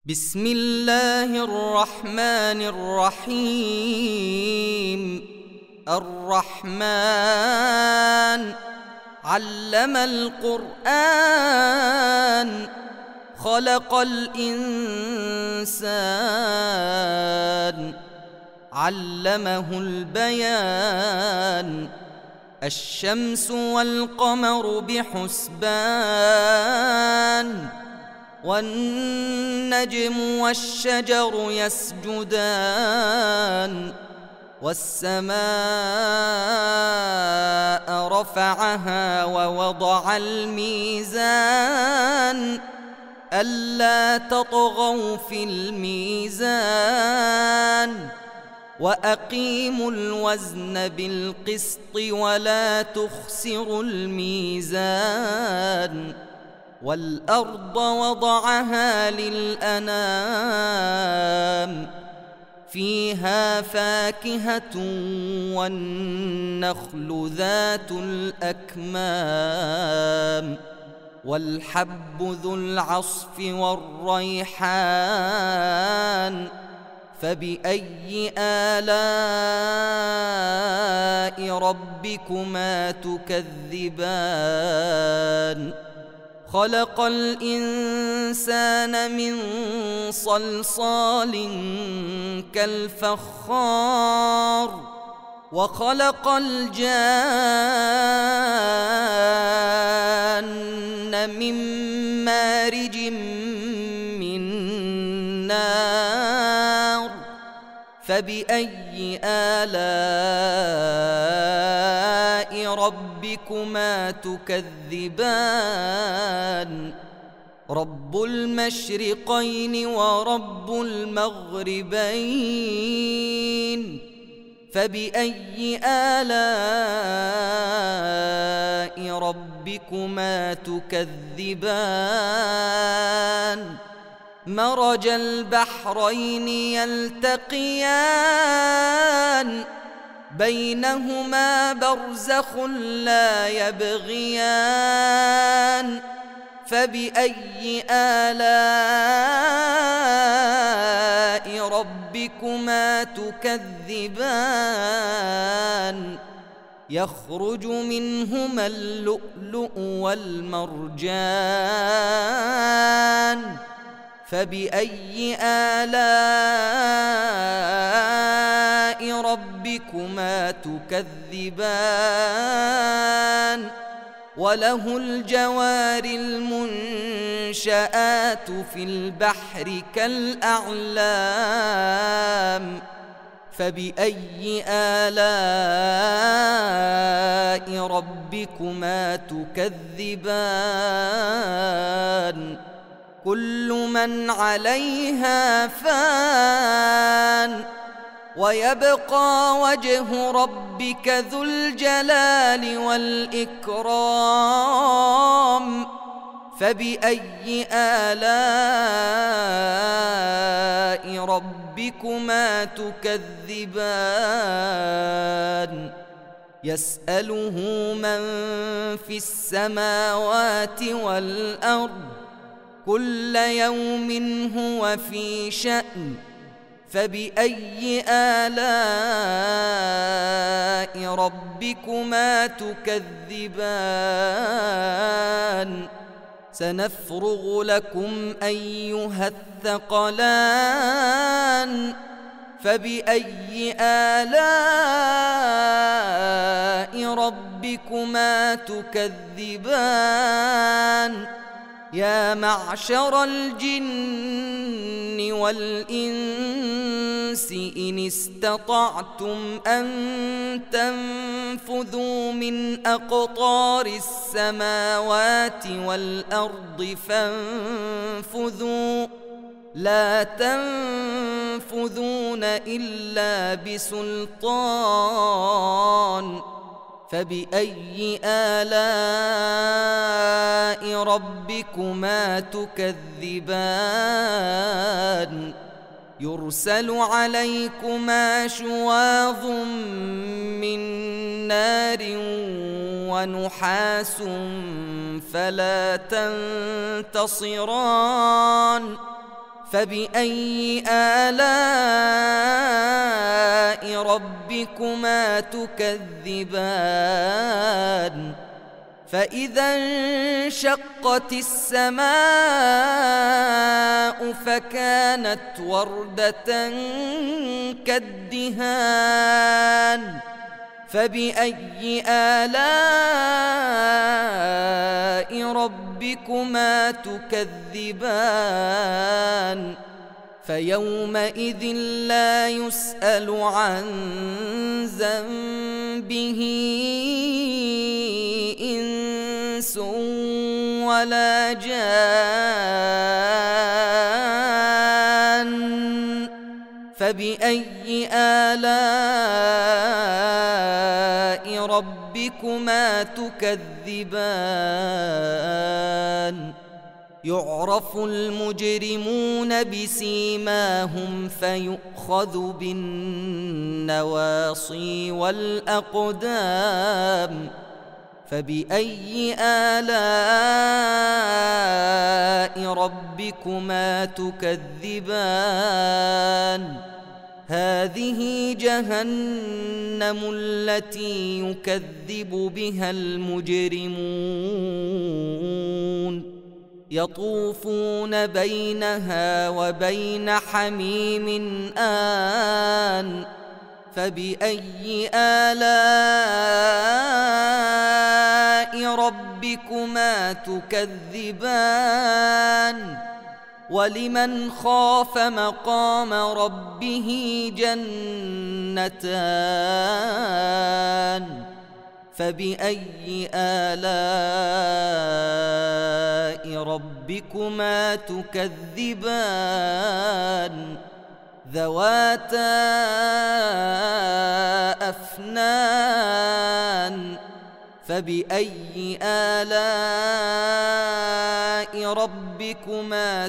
بسم الله الرحمن الرحيم. الرحمن علم القرآن، خلق الإنسان، علمه البيان. الشمس والقمر بحسبان، والنجم والشجر يسجدان. والسماء رفعها ووضع الميزان، ألا تطغوا في الميزان. وأقيموا الوزن بالقسط ولا تخسروا الميزان. والأرض وضعها للأنام، فيها فاكهة والنخل ذات الأكمام، والحب ذو العصف والريحان. فبأي آلاء ربكما تكذبان؟ خلق الإنسان من صلصال كالفخار، وخلق الجان من مارج من نار. فبأي آلاء ربكما تكذبان؟ رب المشرقين ورب المغربين. فبأي آلاء ربكما تكذبان؟ مرج البحرين يلتقيان، بينهما برزخ لا يبغيان. فبأي آلاء ربكما تكذبان؟ يخرج منهما اللؤلؤ والمرجان. فبأي آلاء ربكما تكذبان؟ وله الجوار المنشآت في البحر كالأعلام. فبأي آلاء ربكما تكذبان؟ كل من عليها فان، ويبقى وجه ربك ذو الجلال والإكرام. فبأي آلاء ربكما تكذبان؟ يسأله من في السماوات والأرض، كل يوم هو في شأن. فبأي آلاء ربكما تكذبان؟ سنفرغ لكم أيها الثقلان. فبأي آلاء ربكما تكذبان؟ يا معشر الجن والإنس إن استطعتم أن تنفذوا من أقطار السماوات والأرض فانفذوا، لا تنفذون إلا بسلطان. فبأي آلاء ربكما تكذبان؟ يرسل عليكما شواظ من نار ونحاس فلا تنتصران. فبأي آلاء ربكما تكذبان فإذا انشقت السماء فكانت وردة كالدهان فبأي آلاء ربكما تكذبان فيومئذ لا يسأل عن ذنبه إنس ولا جان فبأي آلاء ربكما تكذبان يعرف المجرمون بسيماهم فيؤخذ بالنواصي والأقدام فبأي آلاء ربكما تكذبان هذه جهنم التي يكذب بها المجرمون يطوفون بينها وبين حميم آن فبأي آلاء ربكما تكذبان ولمن خاف مقام ربه جنتان فبأي آلاء ربكما تكذبان ذواتا أفنان فبأي آلاء ربكما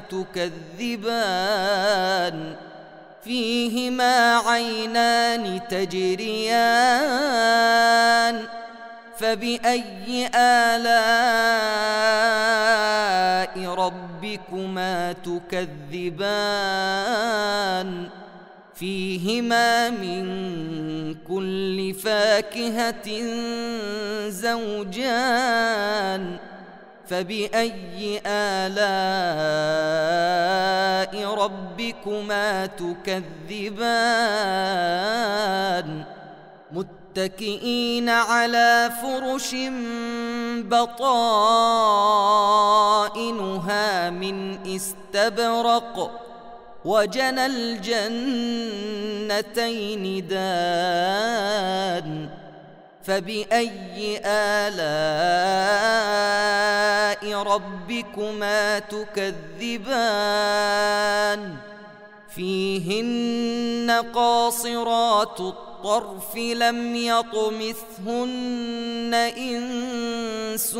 تكذبان فيهما عينان تجريان فبأي آلاء ربكما تكذبان فيهما من كل فاكهة زوجان فبأي آلاء ربكما تكذبان متكئين على فرش بطائنها من استبرق وجنى الجنتين دان فبأي آلاء ربكما تكذبان فيهن قاصرات الطرف لم يطمثهن إنس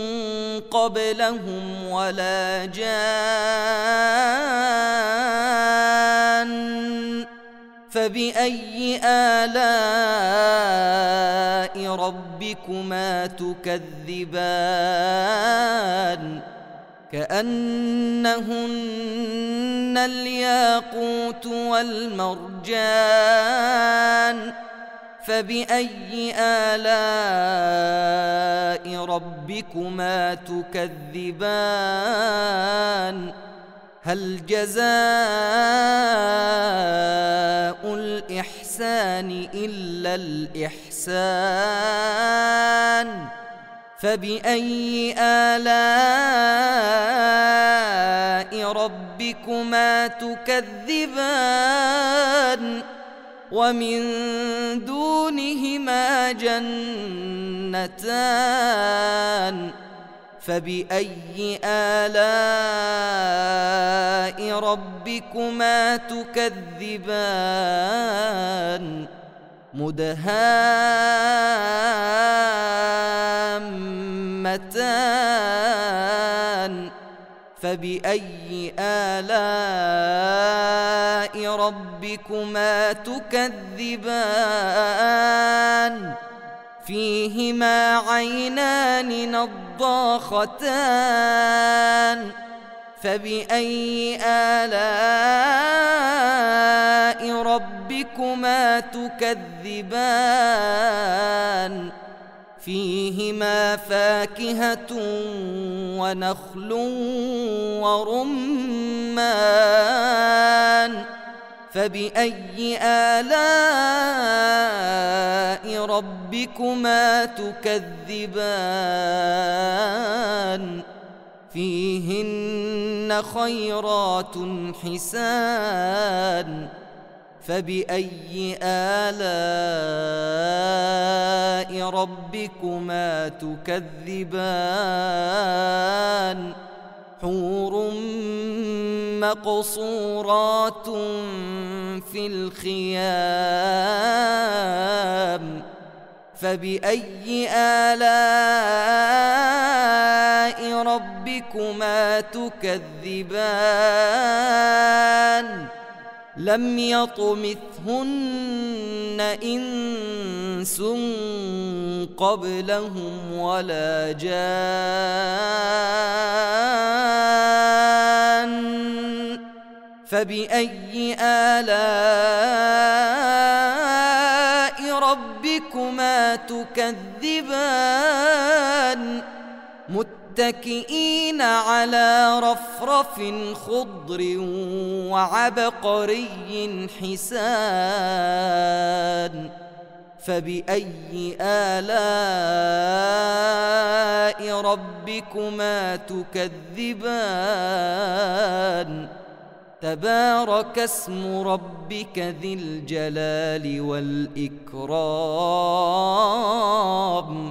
قبلهم ولا جان فبأي آلاء ربكما تكذبان كأنهن الياقوت والمرجان فبأي آلاء ربكما تكذبان هل جزاء الإحسان إلا الإحسان فبأي آلاء ربكما تكذبان ومن دونهما جنتان فبأي آلاء ربكما تكذبان مدهامتان فبأي آلاء ربكما تكذبان فيهما عينان نضاختان فبأي آلاء ربكما تكذبان فيهما فاكهة ونخل ورمان فبأي آلاء ربكما تكذبان فيهن خيرات حسان فبأي آلاء ربكما تكذبان حور مقصورات في الخيام فبأي آلاء ربكما تكذبان لم يطمثهن إنس قبلهم ولا جان فبأي آلاء ربكما تكذبان متكئين على رفرف خضر وعبقري حسان فبأي آلاء ربكما تكذبان تبارك اسم ربك ذي الجلال والإكرام